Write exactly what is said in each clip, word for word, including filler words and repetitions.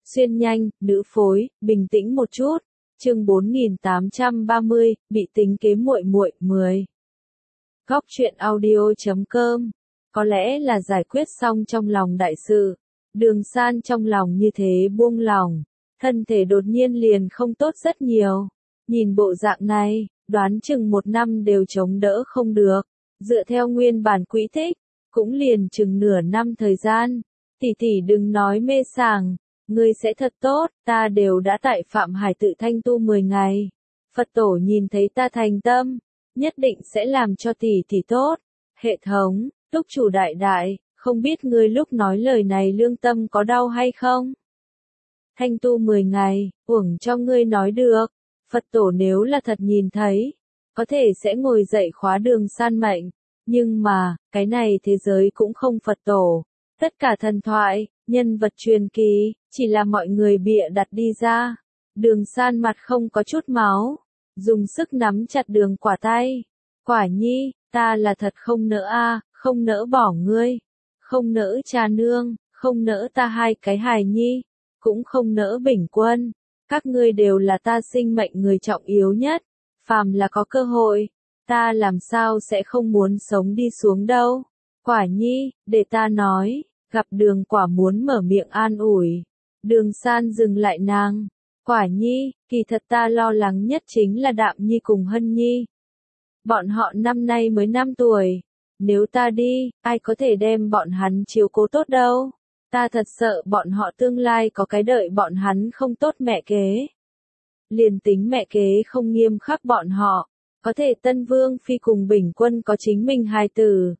Xuyên nhanh, nữ phối, bình tĩnh một chút. Chương bốn nghìn tám trăm ba mươi, bị tính kế muội muội mười. Góc truyện audio chấm com. Có lẽ là giải quyết xong trong lòng đại sự. Đường San trong lòng như thế buông lòng, thân thể đột nhiên liền không tốt rất nhiều. Nhìn bộ dạng này, đoán chừng một năm đều chống đỡ không được. Dựa theo nguyên bản quỹ tích, cũng liền chừng nửa năm thời gian. Tỷ tỷ đừng nói mê sảng, ngươi sẽ thật tốt, ta đều đã tại Phạm Hải tự thanh tu mười ngày. Phật tổ nhìn thấy ta thành tâm, nhất định sẽ làm cho tỷ tỷ tốt. Hệ thống, túc chủ đại đại, không biết ngươi lúc nói lời này lương tâm có đau hay không? Thanh tu mười ngày, uổng cho ngươi nói được. Phật tổ nếu là thật nhìn thấy, có thể sẽ ngồi dậy khóa Đường San mệnh. Nhưng mà, cái này thế giới cũng không Phật tổ. Tất cả thần thoại, nhân vật truyền kỳ, chỉ là mọi người bịa đặt đi ra. Đường San mặt không có chút máu, dùng sức nắm chặt Đường Quả tay. Quả nhi, ta là thật không nỡ a, không nỡ bỏ ngươi, không nỡ cha nương, không nỡ ta hai cái hài nhi, cũng không nỡ Bình Quân. Các ngươi đều là ta sinh mệnh người trọng yếu nhất, phàm là có cơ hội, ta làm sao sẽ không muốn sống đi xuống đâu. Quả nhi, để ta nói. Gặp Đường Quả muốn mở miệng an ủi. Đường San dừng lại nàng. Quả nhi, kỳ thật ta lo lắng nhất chính là Đạm Nhi cùng Hân Nhi. Bọn họ năm nay mới năm tuổi. Nếu ta đi, ai có thể đem bọn hắn chiếu cố tốt đâu. Ta thật sợ bọn họ tương lai có cái đợi bọn hắn không tốt mẹ kế. Liền tính mẹ kế không nghiêm khắc bọn họ, có thể Tân Vương Phi cùng Bình Quân có chính mình hài tử.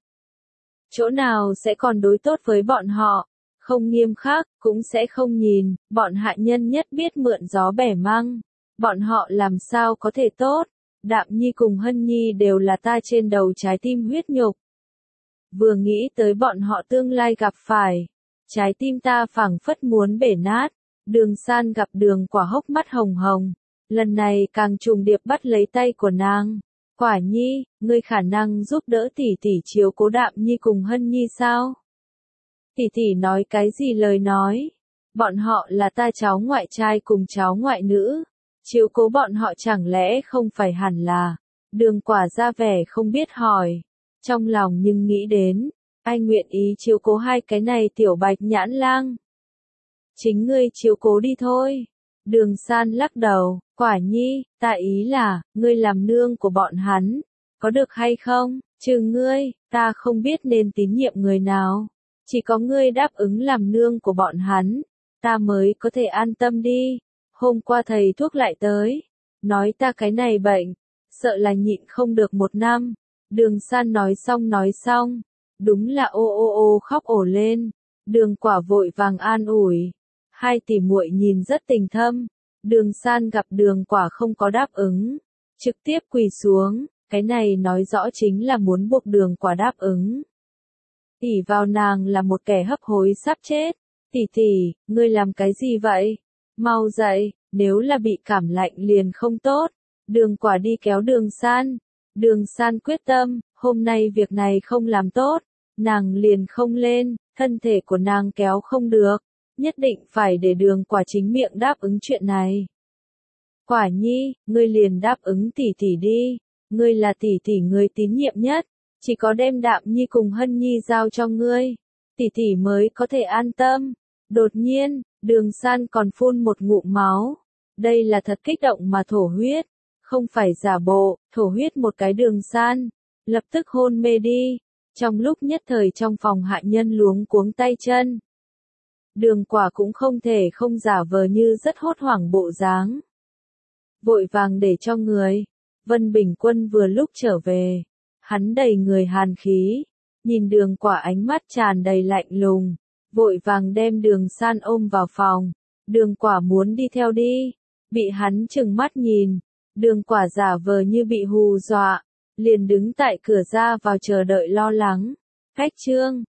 Chỗ nào sẽ còn đối tốt với bọn họ, không nghiêm khắc, cũng sẽ không nhìn, bọn hạ nhân nhất biết mượn gió bẻ măng. Bọn họ làm sao có thể tốt, Đạm Nhi cùng Hân Nhi đều là ta trên đầu trái tim huyết nhục. Vừa nghĩ tới bọn họ tương lai gặp phải, trái tim ta phảng phất muốn bể nát. Đường San gặp Đường Quả hốc mắt hồng hồng, lần này càng trùng điệp bắt lấy tay của nàng. Quả nhi, ngươi khả năng giúp đỡ tỷ tỷ chiếu cố Đạm Nhi cùng Hân Nhi sao? Tỷ tỷ nói cái gì lời nói? Bọn họ là ta cháu ngoại trai cùng cháu ngoại nữ. Chiếu cố bọn họ chẳng lẽ không phải hẳn là? Đường Quả ra vẻ không biết hỏi. Trong lòng nhưng nghĩ đến, ai nguyện ý chiếu cố hai cái này tiểu bạch nhãn lang? Chính ngươi chiếu cố đi thôi. Đường San lắc đầu, Quả nhi, ta ý là, ngươi làm nương của bọn hắn, có được hay không? Trừ ngươi, ta không biết nên tín nhiệm người nào. Chỉ có ngươi đáp ứng làm nương của bọn hắn, ta mới có thể an tâm đi. Hôm qua thầy thuốc lại tới, nói ta cái này bệnh, sợ là nhịn không được một năm. Đường San nói xong nói xong, đúng là ô ô ô khóc ổ lên. Đường Quả vội vàng an ủi. Hai tỷ muội nhìn rất tình thâm. Đường San gặp Đường Quả không có đáp ứng, trực tiếp quỳ xuống, cái này nói rõ chính là muốn buộc Đường Quả đáp ứng. Ỷ vào nàng là một kẻ hấp hối sắp chết. Tỷ tỷ, ngươi làm cái gì vậy? Mau dậy, nếu là bị cảm lạnh liền không tốt. Đường Quả đi kéo Đường San. Đường San quyết tâm, hôm nay việc này không làm tốt, nàng liền không lên, thân thể của nàng kéo không được. Nhất định phải để Đường Quả chính miệng đáp ứng chuyện này. Quả nhi, ngươi liền đáp ứng tỷ tỷ đi, ngươi là tỷ tỷ người tín nhiệm nhất, chỉ có đem Đạm Nhi cùng Hân Nhi giao cho ngươi, tỷ tỷ mới có thể an tâm. Đột nhiên, Đường San còn phun một ngụm máu, đây là thật kích động mà thổ huyết, không phải giả bộ, thổ huyết một cái. Đường San lập tức hôn mê đi, trong lúc nhất thời trong phòng hạ nhân luống cuống tay chân. Đường Quả cũng không thể không giả vờ như rất hốt hoảng bộ dáng. Vội vàng để cho người. Vân Bình Quân vừa lúc trở về. Hắn đầy người hàn khí. Nhìn Đường Quả ánh mắt tràn đầy lạnh lùng. Vội vàng đem Đường San ôm vào phòng. Đường Quả muốn đi theo đi. Bị hắn trừng mắt nhìn. Đường Quả giả vờ như bị hù dọa. Liền đứng tại cửa ra vào chờ đợi lo lắng. Khách trương.